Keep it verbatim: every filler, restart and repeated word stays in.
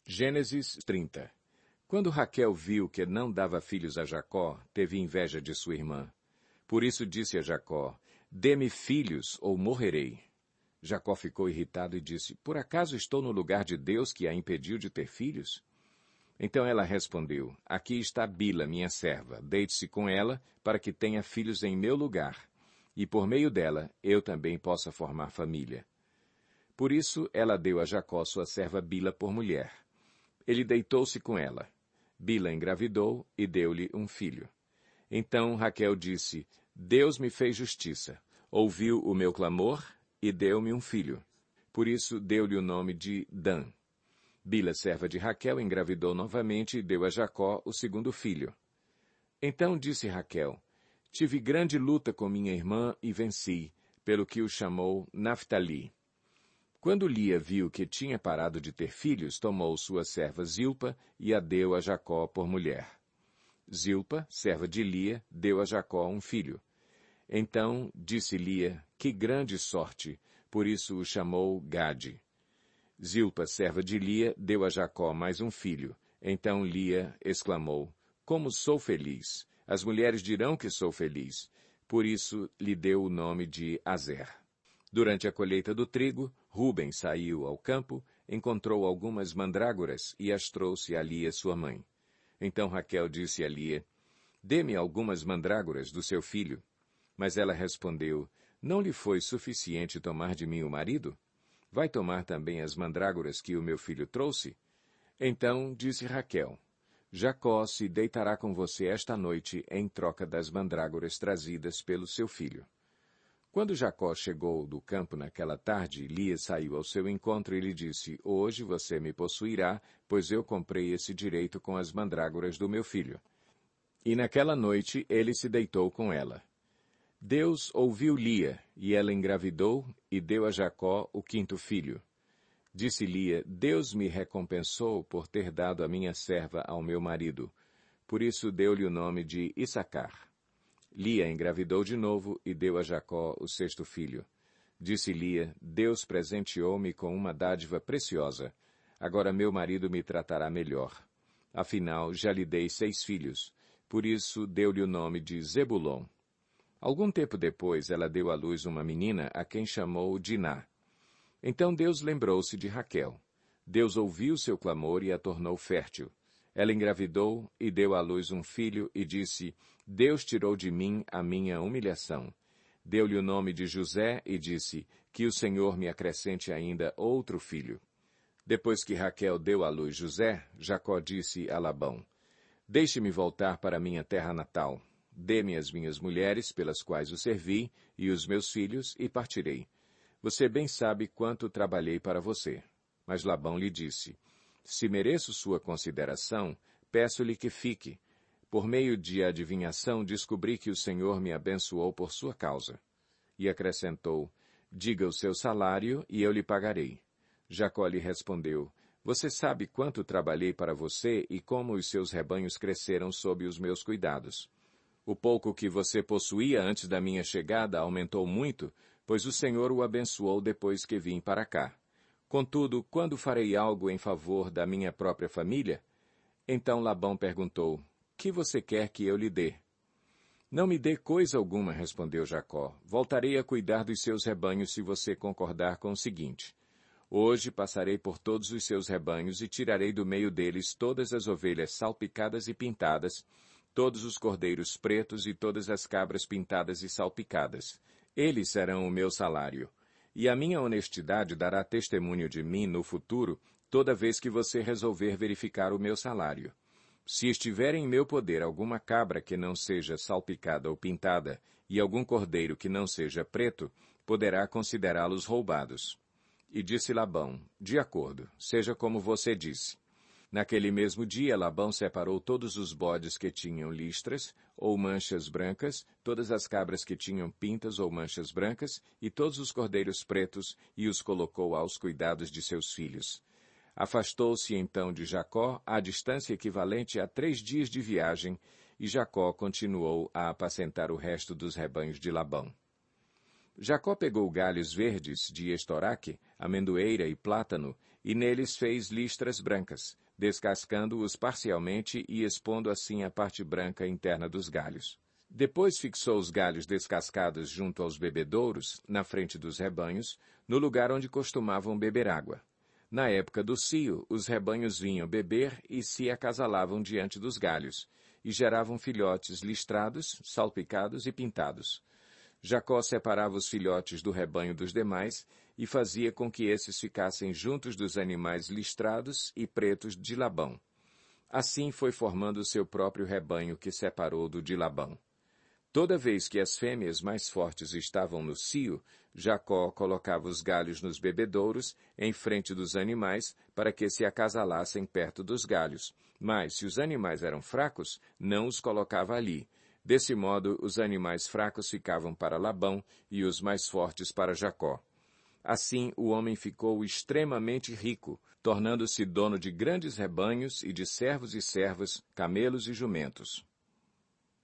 Gênesis trinta. Quando Raquel viu que não dava filhos a Jacó, teve inveja de sua irmã. Por isso disse a Jacó, dê-me filhos ou morrerei. Jacó ficou irritado e disse, por acaso estou no lugar de Deus que a impediu de ter filhos? Então ela respondeu, aqui está Bila, minha serva, deite-se com ela para que tenha filhos em meu lugar, e por meio dela eu também possa formar família. Por isso ela deu a Jacó sua serva Bila por mulher. Ele deitou-se com ela. Bila engravidou e deu-lhe um filho. Então Raquel disse, Deus me fez justiça, ouviu o meu clamor e deu-me um filho. Por isso deu-lhe o nome de Dan. Bila, serva de Raquel, engravidou novamente e deu a Jacó o segundo filho. Então disse Raquel, tive grande luta com minha irmã e venci, pelo que o chamou Naftali. Quando Lia viu que tinha parado de ter filhos, tomou sua serva Zilpa e a deu a Jacó por mulher. Zilpa, serva de Lia, deu a Jacó um filho. Então disse Lia, que grande sorte, por isso o chamou Gade. Zilpa, serva de Lia, deu a Jacó mais um filho. Então Lia exclamou, como sou feliz! As mulheres dirão que sou feliz. Por isso lhe deu o nome de Azer. Durante a colheita do trigo, Ruben saiu ao campo, encontrou algumas mandrágoras e as trouxe a Lia, sua mãe. Então Raquel disse a Lia, dê-me algumas mandrágoras do seu filho. Mas ela respondeu, não lhe foi suficiente tomar de mim o marido? Vai tomar também as mandrágoras que o meu filho trouxe? Então disse Raquel, Jacó se deitará com você esta noite em troca das mandrágoras trazidas pelo seu filho. Quando Jacó chegou do campo naquela tarde, Lia saiu ao seu encontro e lhe disse, hoje você me possuirá, pois eu comprei esse direito com as mandrágoras do meu filho. E naquela noite ele se deitou com ela. Deus ouviu Lia, e ela engravidou e deu a Jacó o quinto filho. Disse Lia, Deus me recompensou por ter dado a minha serva ao meu marido. Por isso deu-lhe o nome de Issacar. Lia engravidou de novo e deu a Jacó o sexto filho. Disse Lia, Deus presenteou-me com uma dádiva preciosa. Agora meu marido me tratará melhor. Afinal, já lhe dei seis filhos. Por isso deu-lhe o nome de Zebulon. Algum tempo depois, ela deu à luz uma menina a quem chamou Diná. Então Deus lembrou-se de Raquel. Deus ouviu seu clamor e a tornou fértil. Ela engravidou e deu à luz um filho e disse, Deus tirou de mim a minha humilhação. Deu-lhe o nome de José e disse, que o Senhor me acrescente ainda outro filho. Depois que Raquel deu à luz José, Jacó disse a Labão, deixe-me voltar para minha terra natal. Dê-me as minhas mulheres, pelas quais o servi, e os meus filhos, e partirei. Você bem sabe quanto trabalhei para você. Mas Labão lhe disse, se mereço sua consideração, peço-lhe que fique. Por meio de adivinhação, descobri que o Senhor me abençoou por sua causa. E acrescentou, diga o seu salário e eu lhe pagarei. Jacó lhe respondeu, você sabe quanto trabalhei para você e como os seus rebanhos cresceram sob os meus cuidados. O pouco que você possuía antes da minha chegada aumentou muito, pois o Senhor o abençoou depois que vim para cá. Contudo, quando farei algo em favor da minha própria família? Então Labão perguntou, que você quer que eu lhe dê? Não me dê coisa alguma, respondeu Jacó. Voltarei a cuidar dos seus rebanhos se você concordar com o seguinte. Hoje passarei por todos os seus rebanhos e tirarei do meio deles todas as ovelhas salpicadas e pintadas, todos os cordeiros pretos e todas as cabras pintadas e salpicadas. Eles serão o meu salário. E a minha honestidade dará testemunho de mim no futuro, toda vez que você resolver verificar o meu salário. Se estiver em meu poder alguma cabra que não seja salpicada ou pintada, e algum cordeiro que não seja preto, poderá considerá-los roubados. E disse Labão, de acordo, seja como você disse. Naquele mesmo dia, Labão separou todos os bodes que tinham listras ou manchas brancas, todas as cabras que tinham pintas ou manchas brancas, e todos os cordeiros pretos, e os colocou aos cuidados de seus filhos. Afastou-se então de Jacó à distância equivalente a três dias de viagem, e Jacó continuou a apacentar o resto dos rebanhos de Labão. Jacó pegou galhos verdes de estoraque, amendoeira e plátano, e neles fez listras brancas, descascando-os parcialmente e expondo assim a parte branca interna dos galhos. Depois fixou os galhos descascados junto aos bebedouros, na frente dos rebanhos, no lugar onde costumavam beber água. Na época do cio, os rebanhos vinham beber e se acasalavam diante dos galhos, e geravam filhotes listrados, salpicados e pintados. Jacó separava os filhotes do rebanho dos demais e fazia com que esses ficassem juntos dos animais listrados e pretos de Labão. Assim foi formando o seu próprio rebanho que separou do de Labão. Toda vez que as fêmeas mais fortes estavam no cio, Jacó colocava os galhos nos bebedouros, em frente dos animais, para que se acasalassem perto dos galhos. Mas, se os animais eram fracos, não os colocava ali. Desse modo, os animais fracos ficavam para Labão e os mais fortes para Jacó. Assim, o homem ficou extremamente rico, tornando-se dono de grandes rebanhos e de servos e servas, camelos e jumentos.